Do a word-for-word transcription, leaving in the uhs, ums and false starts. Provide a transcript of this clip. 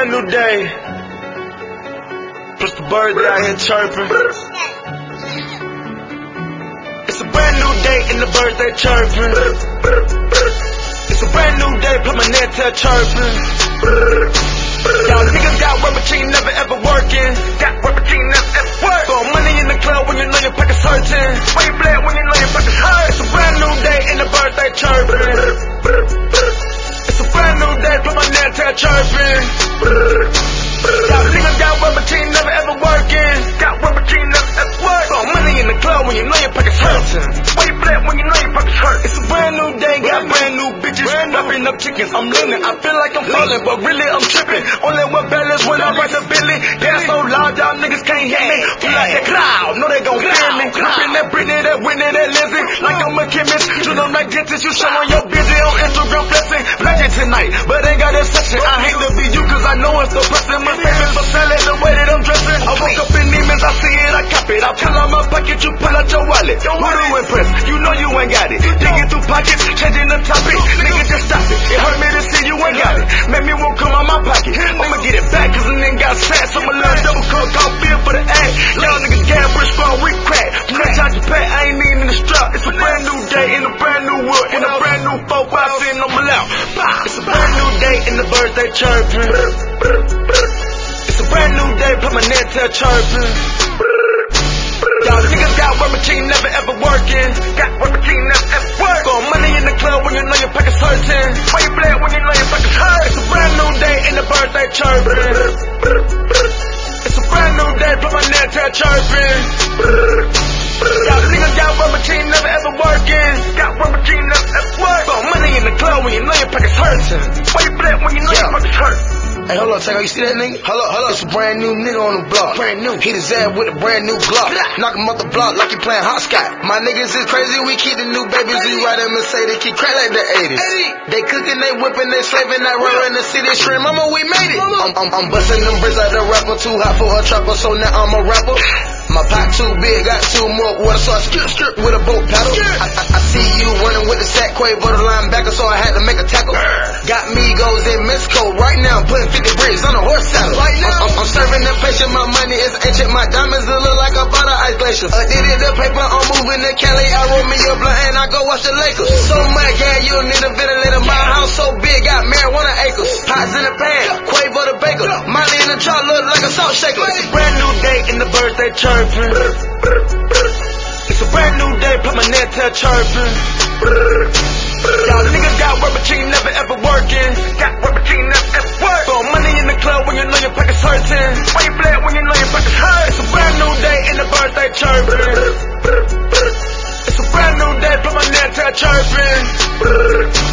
brand new day. Plus the birds out here chirping. It's a brand new day and the birds they chirping. It's a brand new day, put my net tail chirping. Y'all niggas got work but you ain't never ever working. Got work but you ain't never ever work. Throwing money in the club when you know your pockets hurting. Way black when you know your pockets hurt. It's a brand new day and the birds they chirping. It's a brand new day, put my net tail chirping. Y'all niggas got work but you ain't never ever working. Got work but you ain't never ever work. Throwing money in the club when you know your pockets hurting. Way black when you know your pockets hurt. It's a brand new day, got brand new bitches. Wrapping up chickens, I'm leaning. I feel like I'm falling, but really I'm tripping. Only one balance when I ride the Billy. Gas so loud, y'all niggas can't hear me. Pull out that cloud, know they gon' feel me. Flipping that Britney, that Whitney, that Lizzie. Like I'm a chemist, you know like dentist. You showing your busy on Instagram flexing. Blessing tonight, but ain't got that section. I hate to be you cause I know it's the pressing. My favorite for selling the way that I'm dressing. I woke up in demons, I see it, I cop it. I pull out my pocket, you pull out your wallet. Who to impress? You know you ain't got it. Digging through pockets, changing the topic. Nigga just stop it. It hurt me to see you ain't got it. Make me won't come out my pocket. I'ma get it back cause a nigga got sass. I'ma learn double cook, I'll feel for the act. Y'all niggas gas, rich ball, we crack. From that time to pay, I ain't even in the strap. It's a brand new day in a brand new wood. In a brand new folk, I seen on my lap. It's a brand new day and the birds they chirping. It's a brand new day, put my net tail chirping. Y'all niggas got work but you ain't never ever working. Got work but you ain't never ever work. Throwing money in the club when you know your pockets hurting. Way black when you know your pockets hurt. It's a brand new day and the birds they chirping. It's a brand new day, put my net tail chirping. Y'all niggas got work but you ain't never ever working. Got work but you ain't never ever work. Throwing money in the club when you know your pockets hurting. Way black when you know your pockets hurt. Hey, hold on, check out. You see that nigga? Hold up, hold up. It's a brand new nigga on the block. Brand new. Hit his ass with a brand new Glock. Knock him off the block like he playing hopscotch. My niggas is crazy. We keep the new babies. We ride them and say they keep crack like the eighties. They cooking, they whipping, they slaving, that rubber in the city. Shrimp, mama, we made it. I'm, I'm, I'm busting them bricks like the rapper. Too hot for a trapper, so now I'm a rapper. My pot too big, got two more water, so I strip, strip with a boat paddle. I, I, I see you running with the sack, Quavo the linebacker, so I had to make a tackle. Got Migos in Mexico right now, putting fifty bricks on a horse saddle. Right now, I'm, I'm serving the patient, my money is ancient, my diamonds look like I bought an ice glacier. I did it the paper, I'm moving to Cali, I roll me a blunt and I go watch the Lakers. So much gas, you need a ventilator. My house so big, got marijuana acres. Pots in the pan, Quavo the baker. Molly in the jar look like a salt shaker. It's a brand new day and the birds they chirping. It's a brand new day, put my net tail chirping. Y'all niggas got work but you ain't never ever working. Got work but you ain't never ever work. Throwing money in the club when you know your pockets hurting. Way black when you know your pockets hurt. It's a brand new day and the birds they chirping. It's a brand new day, put my net tail chirping.